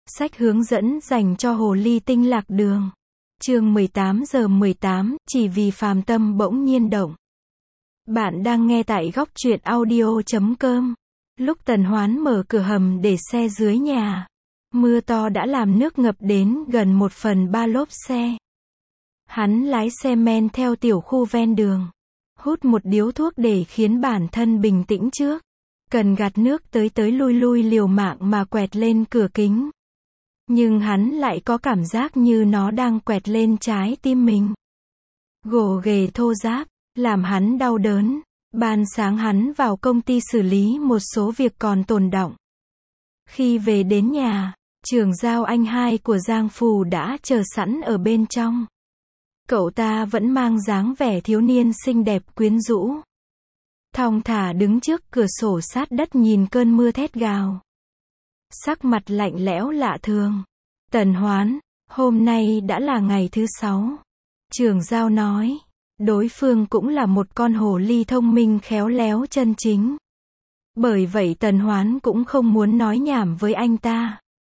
Sách hướng dẫn dành cho hồ ly tinh lạc đường. Chương 18:18, chỉ vì phàm tâm bỗng nhiên động. Bạn đang nghe tại góc truyện audio.com. Lúc Tần Hoán mở cửa hầm để xe dưới nhà, mưa to đã làm nước ngập đến gần 1/3 lốp xe. Hắn lái xe men theo tiểu khu ven đường, hút một điếu thuốc để khiến bản thân bình tĩnh trước. Cần gạt nước tới lui liều mạng mà quẹt lên cửa kính. Nhưng hắn lại có cảm giác như nó đang quẹt lên trái tim mình. Gồ ghề thô ráp, làm hắn đau đớn. Ban sáng hắn vào công ty xử lý một số việc còn tồn đọng. Khi về đến nhà, trưởng giao anh hai của Giang Phù đã chờ sẵn ở bên trong. Cậu ta vẫn mang dáng vẻ thiếu niên xinh đẹp quyến rũ. Thong thả đứng trước cửa sổ sát đất nhìn cơn mưa thét gào. Sắc mặt lạnh lẽo lạ thường. Tần Hoán, hôm nay đã là ngày thứ 6. Trưởng giao nói. Đối phương cũng là một con hồ ly thông minh khéo léo chân chính. Bởi vậy Tần Hoán cũng không muốn nói nhảm với anh ta.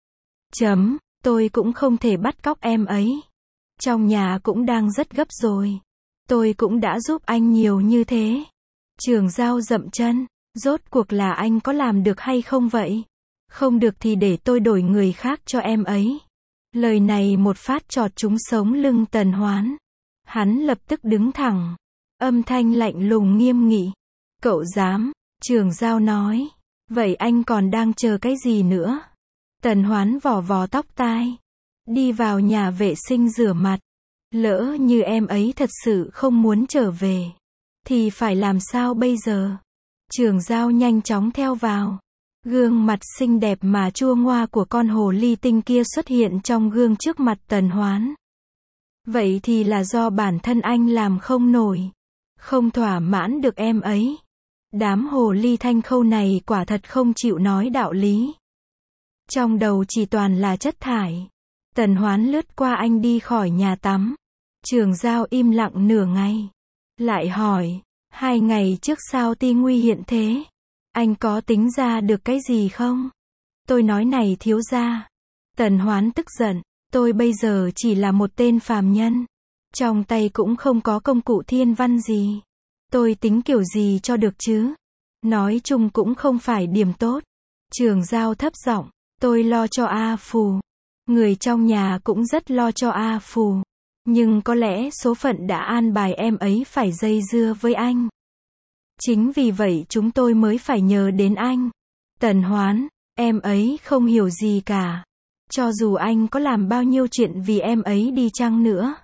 Tôi cũng không thể bắt cóc em ấy. Trong nhà cũng đang rất gấp rồi. Tôi cũng đã giúp anh nhiều như thế. Trưởng giao dậm chân. Rốt cuộc là anh có làm được hay không vậy? Không được thì để tôi đổi người khác cho em ấy. Lời này một phát chọt trúng sống lưng Tần Hoán. Hắn lập tức đứng thẳng. Âm thanh lạnh lùng nghiêm nghị. Cậu dám? Trưởng giao nói. Vậy anh còn đang chờ cái gì nữa? Tần Hoán vò vò tóc tai. Đi vào nhà vệ sinh rửa mặt. Lỡ như em ấy thật sự không muốn trở về, thì phải làm sao bây giờ? Trưởng giao nhanh chóng theo vào. Gương mặt xinh đẹp mà chua ngoa của con hồ ly tinh kia xuất hiện trong gương trước mặt Tần Hoán. Vậy thì là do bản thân anh làm không nổi. Không thỏa mãn được em ấy. Đám hồ ly thanh khâu này quả thật không chịu nói đạo lý. Trong đầu chỉ toàn là chất thải. Tần Hoán lướt qua anh đi khỏi nhà tắm. Trưởng giao im lặng nửa ngày. Lại hỏi, 2 ngày trước sao ti nguy hiện thế? Anh có tính ra được cái gì không? Tôi nói này thiếu gia. Tần Hoán tức giận. Tôi bây giờ chỉ là một tên phàm nhân. Trong tay cũng không có công cụ thiên văn gì. Tôi tính kiểu gì cho được chứ? Nói chung cũng không phải điểm tốt. Trưởng giao thấp giọng. Tôi lo cho A Phù. Người trong nhà cũng rất lo cho A Phù. Nhưng có lẽ số phận đã an bài em ấy phải dây dưa với anh. Chính vì vậy chúng tôi mới phải nhờ đến anh. Tần Hoán, em ấy không hiểu gì cả. Cho dù anh có làm bao nhiêu chuyện vì em ấy đi chăng nữa.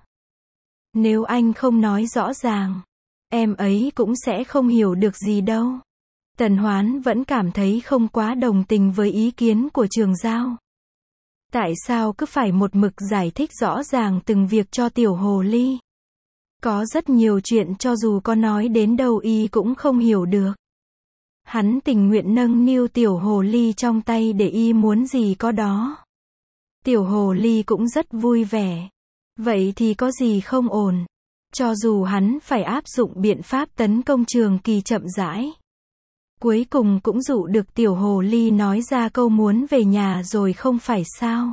Nếu anh không nói rõ ràng, em ấy cũng sẽ không hiểu được gì đâu. Tần Hoán vẫn cảm thấy không quá đồng tình với ý kiến của trưởng giao. Tại sao cứ phải một mực giải thích rõ ràng từng việc cho tiểu hồ ly? Có rất nhiều chuyện cho dù có nói đến đâu y cũng không hiểu được. Hắn tình nguyện nâng niu tiểu hồ ly trong tay để y muốn gì có đó. Tiểu hồ ly cũng rất vui vẻ. Vậy thì có gì không ổn? Cho dù hắn phải áp dụng biện pháp tấn công Trường Kỳ chậm rãi. Cuối cùng cũng dụ được tiểu hồ ly nói ra câu muốn về nhà rồi không phải sao?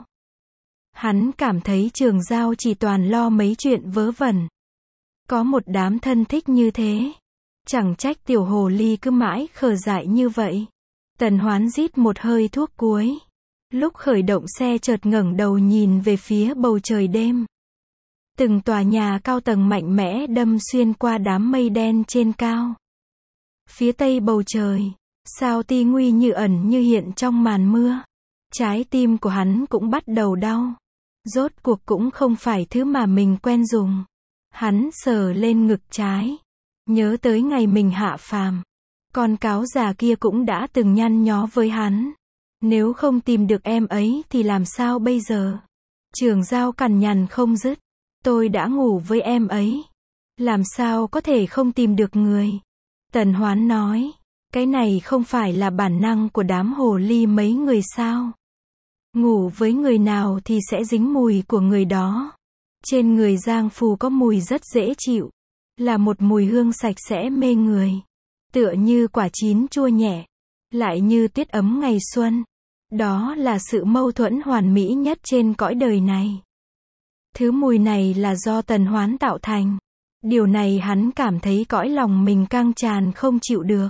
Hắn cảm thấy trưởng giao chỉ toàn lo mấy chuyện vớ vẩn. Có một đám thân thích như thế. Chẳng trách tiểu hồ ly cứ mãi khờ dại như vậy. Tần Hoán rít một hơi thuốc cuối. Lúc khởi động xe chợt ngẩng đầu nhìn về phía bầu trời đêm. Từng tòa nhà cao tầng mạnh mẽ đâm xuyên qua đám mây đen trên cao. Phía tây bầu trời, sao ti nguy như ẩn như hiện trong màn mưa. Trái tim của hắn cũng bắt đầu đau. Rốt cuộc cũng không phải thứ mà mình quen dùng. Hắn sờ lên ngực trái. Nhớ tới ngày mình hạ phàm. Con cáo già kia cũng đã từng nhăn nhó với hắn. Nếu không tìm được em ấy thì làm sao bây giờ? Trưởng giao cằn nhằn không dứt. Tôi đã ngủ với em ấy. Làm sao có thể không tìm được người? Tần Hoán nói. Cái này không phải là bản năng của đám hồ ly mấy người sao? Ngủ với người nào thì sẽ dính mùi của người đó. Trên người Giang Phù có mùi rất dễ chịu. Là một mùi hương sạch sẽ mê người. Tựa như quả chín chua nhẹ. Lại như tuyết ấm ngày xuân. Đó là sự mâu thuẫn hoàn mỹ nhất trên cõi đời này. Thứ mùi này là do Tần Hoán tạo thành. Điều này hắn cảm thấy cõi lòng mình căng tràn không chịu được.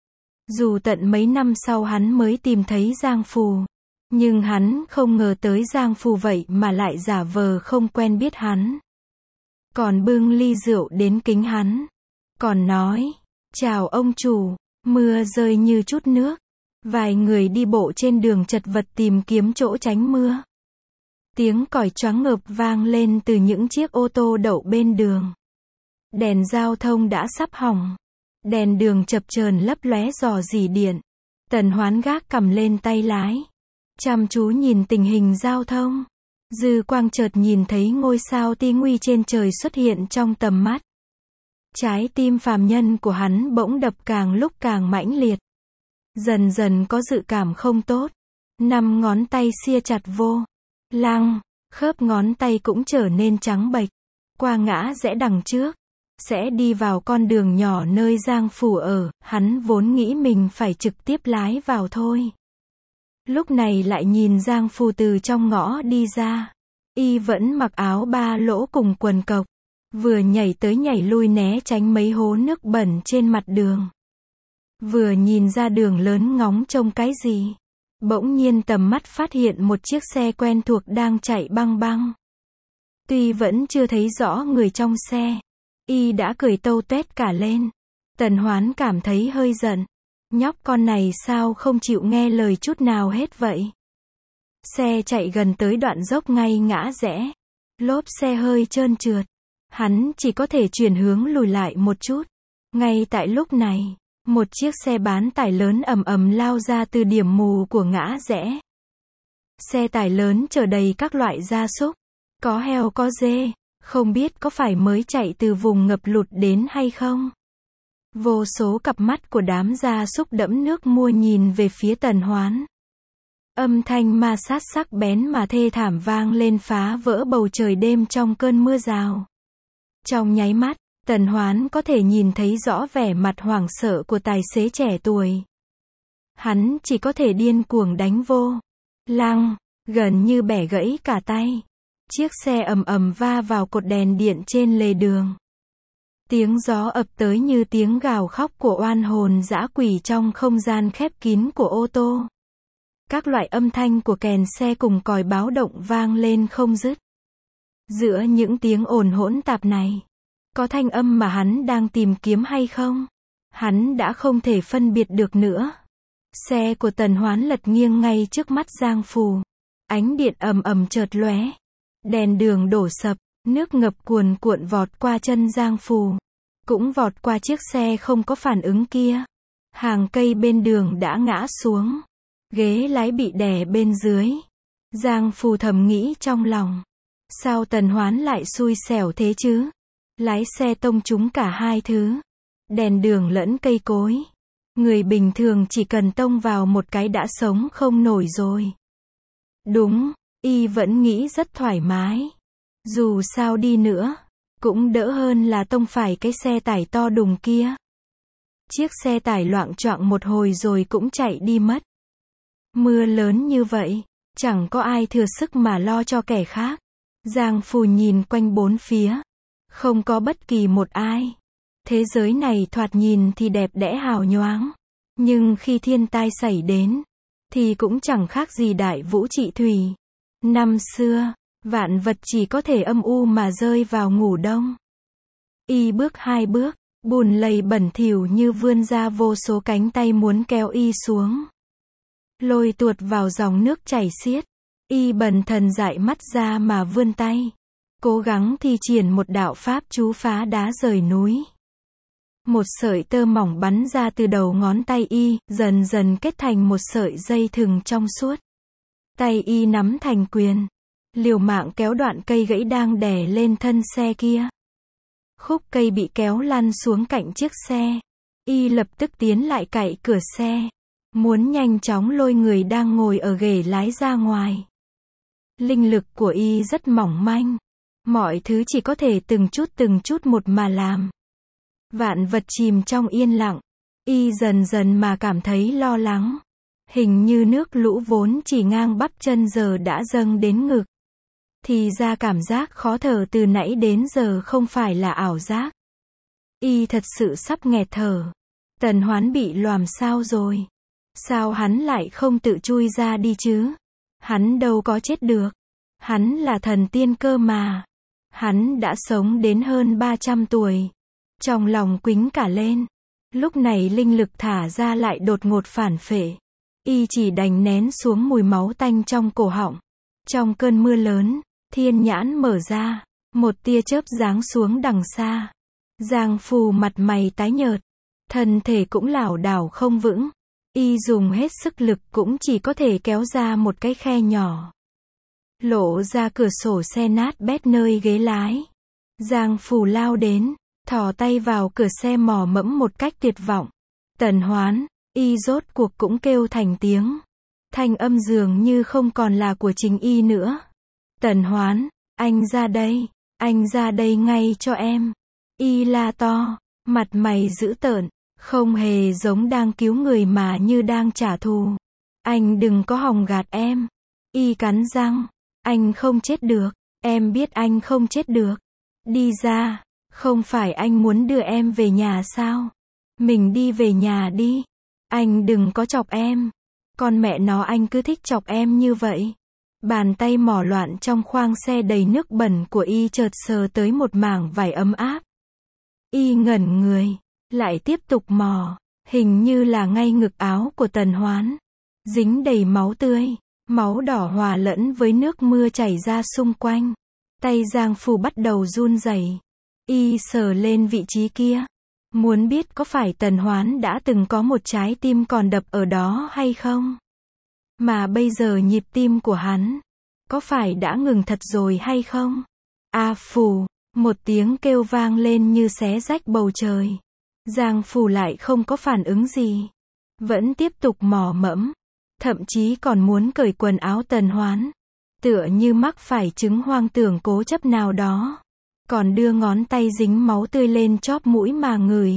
Dù tận mấy năm sau hắn mới tìm thấy Giang Phù, nhưng hắn không ngờ tới Giang Phù vậy mà lại giả vờ không quen biết hắn. Còn bưng ly rượu đến kính hắn. Còn nói, chào ông chủ, mưa rơi như chút nước. Vài người đi bộ trên đường chật vật tìm kiếm chỗ tránh mưa. Tiếng còi choáng ngợp vang lên từ những chiếc ô tô đậu bên đường. Đèn giao thông đã sắp hỏng. Đèn đường chập chờn lấp lóe rò rỉ điện. Tần Hoán gác cầm lên tay lái, chăm chú nhìn tình hình giao thông. Dư quang chợt nhìn thấy ngôi sao ti nguy trên trời xuất hiện trong tầm mắt. Trái tim phàm nhân của hắn bỗng đập càng lúc càng mãnh liệt. Dần dần có dự cảm không tốt. 5 ngón tay sia chặt vô lăng, khớp ngón tay cũng trở nên trắng bệch. Qua ngã rẽ đằng trước, sẽ đi vào con đường nhỏ nơi Giang Phù ở, hắn vốn nghĩ mình phải trực tiếp lái vào thôi. Lúc này lại nhìn Giang Phù từ trong ngõ đi ra. Y vẫn mặc áo ba lỗ cùng quần cộc, vừa nhảy tới nhảy lui né tránh mấy hố nước bẩn trên mặt đường. Vừa nhìn ra đường lớn ngóng trông cái gì. Bỗng nhiên tầm mắt phát hiện một chiếc xe quen thuộc đang chạy băng băng. Tuy vẫn chưa thấy rõ người trong xe, Y đã cười tâu tuét cả lên. Tần Hoán cảm thấy hơi giận. Nhóc con này sao không chịu nghe lời chút nào hết vậy? Xe chạy gần tới đoạn dốc ngay ngã rẽ. Lốp xe hơi trơn trượt. Hắn chỉ có thể chuyển hướng lùi lại một chút. Ngay tại lúc này, một chiếc xe bán tải lớn ầm ầm lao ra từ điểm mù của ngã rẽ. Xe tải lớn chở đầy các loại gia súc. Có heo có dê. Không biết có phải mới chạy từ vùng ngập lụt đến hay không? Vô số cặp mắt của đám gia súc đẫm nước mua nhìn về phía Tần Hoán. Âm thanh ma sát sắc bén mà thê thảm vang lên phá vỡ bầu trời đêm trong cơn mưa rào. Trong nháy mắt, Tần Hoán có thể nhìn thấy rõ vẻ mặt hoảng sợ của tài xế trẻ tuổi. Hắn chỉ có thể điên cuồng đánh vô lăng, gần như bẻ gãy cả tay. Chiếc xe ầm ầm va vào cột đèn điện trên lề đường. Tiếng gió ập tới như tiếng gào khóc của oan hồn dã quỷ trong không gian khép kín của ô tô. Các loại âm thanh của kèn xe cùng còi báo động vang lên không dứt. Giữa những tiếng ồn hỗn tạp này, có thanh âm mà hắn đang tìm kiếm hay không? Hắn đã không thể phân biệt được nữa. Xe của Tần Hoán lật nghiêng ngay trước mắt Giang Phù. Ánh điện ầm ầm chợt lóe. Đèn đường đổ sập, nước ngập cuồn cuộn vọt qua chân Giang Phù. Cũng vọt qua chiếc xe không có phản ứng kia. Hàng cây bên đường đã ngã xuống. Ghế lái bị đè bên dưới. Giang Phù thầm nghĩ trong lòng. Sao Tần Hoán lại xui xẻo thế chứ? Lái xe tông trúng cả hai thứ. Đèn đường lẫn cây cối. Người bình thường chỉ cần tông vào một cái đã sống không nổi rồi. Đúng, Y vẫn nghĩ rất thoải mái. Dù sao đi nữa, cũng đỡ hơn là tông phải cái xe tải to đùng kia. Chiếc xe tải loạng choạng một hồi rồi cũng chạy đi mất. Mưa lớn như vậy, chẳng có ai thừa sức mà lo cho kẻ khác. Giang Phù nhìn quanh bốn phía. Không có bất kỳ một ai. Thế giới này thoạt nhìn thì đẹp đẽ hào nhoáng. Nhưng khi thiên tai xảy đến, thì cũng chẳng khác gì đại vũ trị thủy. Năm xưa, vạn vật chỉ có thể âm u mà rơi vào ngủ đông. Y bước hai bước, bùn lầy bẩn thỉu như vươn ra vô số cánh tay muốn kéo Y xuống. Lôi tuột vào dòng nước chảy xiết. Y bần thần dại mắt ra mà vươn tay. Cố gắng thi triển một đạo pháp chú phá đá rời núi. Một sợi tơ mỏng bắn ra từ đầu ngón tay Y, dần dần kết thành một sợi dây thừng trong suốt. Tay Y nắm thành quyền. Liều mạng kéo đoạn cây gãy đang đè lên thân xe kia. Khúc cây bị kéo lăn xuống cạnh chiếc xe. Y lập tức tiến lại cạy cửa xe. Muốn nhanh chóng lôi người đang ngồi ở ghế lái ra ngoài. Linh lực của Y rất mỏng manh. Mọi thứ chỉ có thể từng chút một mà làm. Vạn vật chìm trong yên lặng. Y dần dần mà cảm thấy lo lắng. Hình như nước lũ vốn chỉ ngang bắp chân giờ đã dâng đến ngực. Thì ra cảm giác khó thở từ nãy đến giờ không phải là ảo giác. Y thật sự sắp nghẹt thở. Tần Hoán bị lòm sao rồi? Sao hắn lại không tự chui ra đi chứ? Hắn đâu có chết được. Hắn là thần tiên cơ mà. Hắn đã sống đến hơn 300 tuổi. Trong lòng quĩnh cả lên. Lúc này linh lực thả ra lại đột ngột phản phệ. Y chỉ đành nén xuống mùi máu tanh trong cổ họng. Trong cơn mưa lớn, thiên nhãn mở ra. Một tia chớp giáng xuống đằng xa. Giang Phù mặt mày tái nhợt. Thân thể cũng lảo đảo không vững. Y dùng hết sức lực cũng chỉ có thể kéo ra một cái khe nhỏ. Lộ ra cửa sổ xe nát bét nơi ghế lái. Giang Phù lao đến, thò tay vào cửa xe mò mẫm một cách tuyệt vọng. Tần Hoán, Y rốt cuộc cũng kêu thành tiếng. Thanh âm dường như không còn là của chính Y nữa. Tần Hoán, anh ra đây ngay cho em. Y la to, mặt mày dữ tợn, không hề giống đang cứu người mà như đang trả thù. Anh đừng có hòng gạt em. Y cắn răng, anh không chết được, em biết anh không chết được. Đi ra, không phải anh muốn đưa em về nhà sao? Mình đi về nhà đi. Anh đừng có chọc em. Con mẹ nó anh cứ thích chọc em như vậy. Bàn tay mỏ loạn trong khoang xe đầy nước bẩn của Y chợt sờ tới một mảng vải ấm áp. Y ngẩn người, lại tiếp tục mò, hình như là ngay ngực áo của Tần Hoán. Dính đầy máu tươi, máu đỏ hòa lẫn với nước mưa chảy ra xung quanh. Tay Giang Phù bắt đầu run rẩy. Y sờ lên vị trí kia. Muốn biết có phải Tần Hoán đã từng có một trái tim còn đập ở đó hay không? Mà bây giờ nhịp tim của hắn, có phải đã ngừng thật rồi hay không? A Phù, một tiếng kêu vang lên như xé rách bầu trời. Giang Phù lại không có phản ứng gì. Vẫn tiếp tục mò mẫm. Thậm chí còn muốn cởi quần áo Tần Hoán. Tựa như mắc phải chứng hoang tưởng cố chấp nào đó. Còn đưa ngón tay dính máu tươi lên chóp mũi mà ngửi.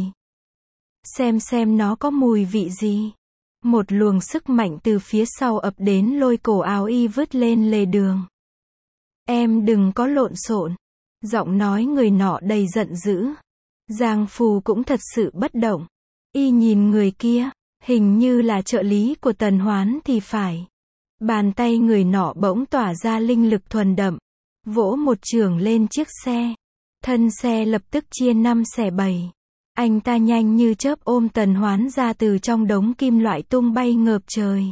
Xem nó có mùi vị gì. Một luồng sức mạnh từ phía sau ập đến lôi cổ áo Y vứt lên lề đường. Em đừng có lộn xộn. Giọng nói người nọ đầy giận dữ. Giang Phù cũng thật sự bất động. Y nhìn người kia, hình như là trợ lý của Tần Hoán thì phải. Bàn tay người nọ bỗng tỏa ra linh lực thuần đậm. Vỗ một chưởng lên chiếc xe. Thân xe lập tức chia 5 xẻ 7. Anh ta nhanh như chớp ôm Tần Hoán ra từ trong đống kim loại tung bay ngợp trời.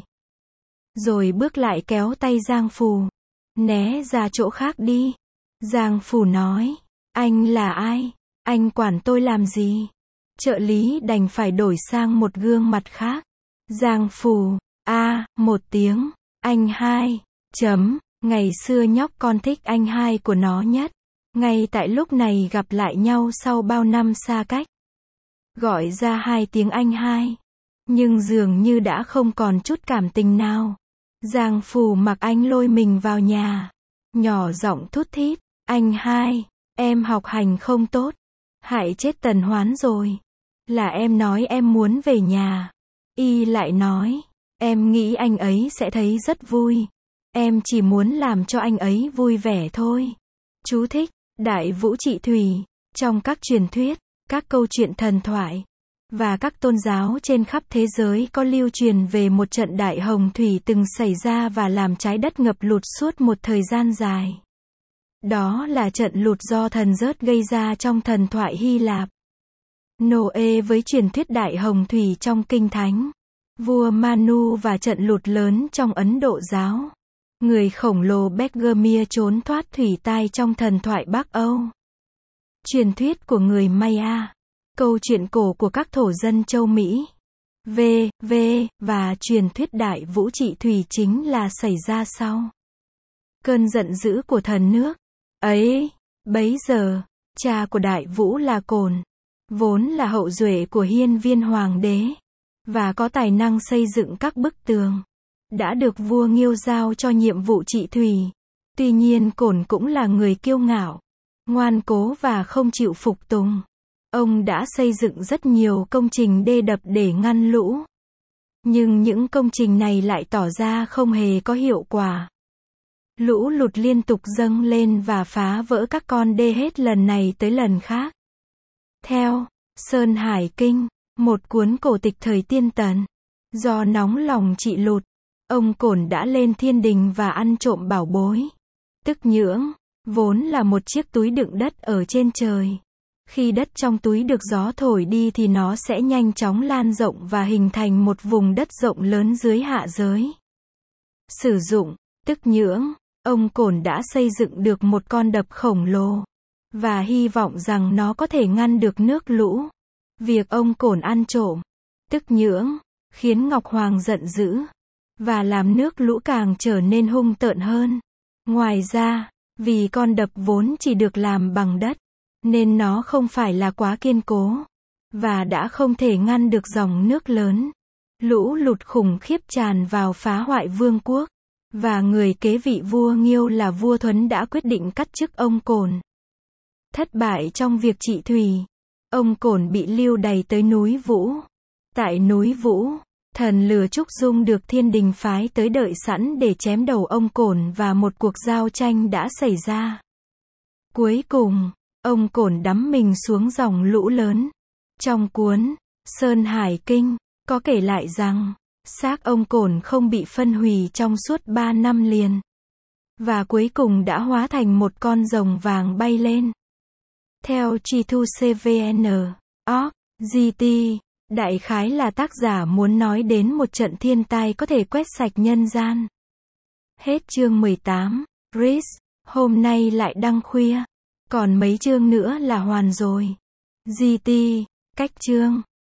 Rồi bước lại kéo tay Giang Phù. Né ra chỗ khác đi. Giang Phù nói. Anh là ai? Anh quản tôi làm gì? Trợ lý đành phải đổi sang một gương mặt khác. Giang Phù. Một tiếng. Anh hai. Ngày xưa nhóc con thích anh hai của nó nhất. Ngay tại lúc này gặp lại nhau sau bao năm xa cách. Gọi ra 2 tiếng anh hai. Nhưng dường như đã không còn chút cảm tình nào. Giang Phù mặc anh lôi mình vào nhà. Nhỏ giọng thút thít. Anh hai, em học hành không tốt. Hại chết Tần Hoán rồi. Là em nói em muốn về nhà. Y lại nói. Em nghĩ anh ấy sẽ thấy rất vui. Em chỉ muốn làm cho anh ấy vui vẻ thôi. Chú thích. Đại Vũ Trị Thủy. Trong các truyền thuyết, các câu chuyện thần thoại và các tôn giáo trên khắp thế giới có lưu truyền về một trận đại hồng thủy từng xảy ra và làm trái đất ngập lụt suốt một thời gian dài. Đó là trận lụt do thần Zeus gây ra trong thần thoại Hy Lạp. Noe với truyền thuyết đại hồng thủy trong kinh thánh. Vua Manu và trận lụt lớn trong Ấn Độ giáo. Người khổng lồ Begemia trốn thoát thủy tai trong thần thoại Bắc Âu. Truyền thuyết của người Maya. Câu chuyện cổ của các thổ dân châu Mỹ. Và truyền thuyết Đại Vũ Trị Thủy chính là xảy ra sau cơn giận dữ của thần nước. Bấy giờ, cha của Đại Vũ là Cồn, vốn là hậu duệ của Hiên Viên Hoàng đế, và có tài năng xây dựng các bức tường, đã được vua Nghiêu giao cho nhiệm vụ trị thủy. Tuy nhiên Cồn cũng là người kiêu ngạo, ngoan cố và không chịu phục tùng. Ông đã xây dựng rất nhiều công trình đê đập để ngăn lũ. Nhưng những công trình này lại tỏ ra không hề có hiệu quả. Lũ lụt liên tục dâng lên và phá vỡ các con đê hết lần này tới lần khác. Theo Sơn Hải Kinh, một cuốn cổ tịch thời Tiên Tần, do nóng lòng trị lụt, ông Cổn đã lên thiên đình và ăn trộm bảo bối. Tức nhưỡng, vốn là một chiếc túi đựng đất ở trên trời. Khi đất trong túi được gió thổi đi thì nó sẽ nhanh chóng lan rộng và hình thành một vùng đất rộng lớn dưới hạ giới. Sử dụng tức nhưỡng, ông Cổn đã xây dựng được một con đập khổng lồ, và hy vọng rằng nó có thể ngăn được nước lũ. Việc ông Cổn ăn trộm tức nhưỡng khiến Ngọc Hoàng giận dữ, và làm nước lũ càng trở nên hung tợn hơn. Ngoài ra, vì con đập vốn chỉ được làm bằng đất, nên nó không phải là quá kiên cố, và đã không thể ngăn được dòng nước lớn. Lũ lụt khủng khiếp tràn vào phá hoại vương quốc, và người kế vị vua Nghiêu là vua Thuấn đã quyết định cắt chức ông Cổn. Thất bại trong việc trị thủy, ông Cổn bị lưu đày tới núi Vũ. Tại núi Vũ, thần lửa Trúc Dung được thiên đình phái tới đợi sẵn để chém đầu ông Cổn và một cuộc giao tranh đã xảy ra. Cuối cùng, ông Cổn đắm mình xuống dòng lũ lớn. Trong cuốn Sơn Hải Kinh, có kể lại rằng, xác ông Cổn không bị phân hủy trong suốt 3 năm liền, và cuối cùng đã hóa thành một con rồng vàng bay lên. Theo Chitu CVN, org, GT, đại khái là tác giả muốn nói đến một trận thiên tai có thể quét sạch nhân gian. Hết chương 18. Riz, hôm nay lại đăng khuya. Còn mấy chương nữa là hoàn rồi. GT, cách chương.